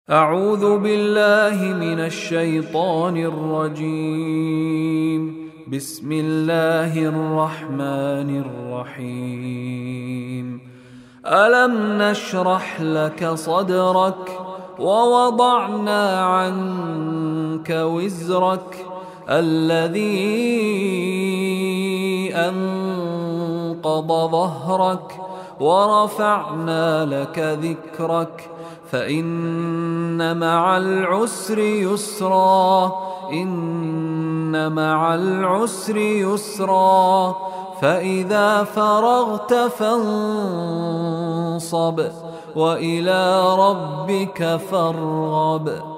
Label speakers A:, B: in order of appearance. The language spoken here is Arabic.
A: أعوذ بالله من الشيطان الرجيم. بسم الله الرحمن الرحيم. ألم نشرح لك صدرك ووضعنا عنك وزرك الذي أنقض ظهرك ورفعنا لك ذكرك فإن مع العسر يسرا إن مع العسر يسرا فإذا فرغت فانصب وإلى ربك فارغب.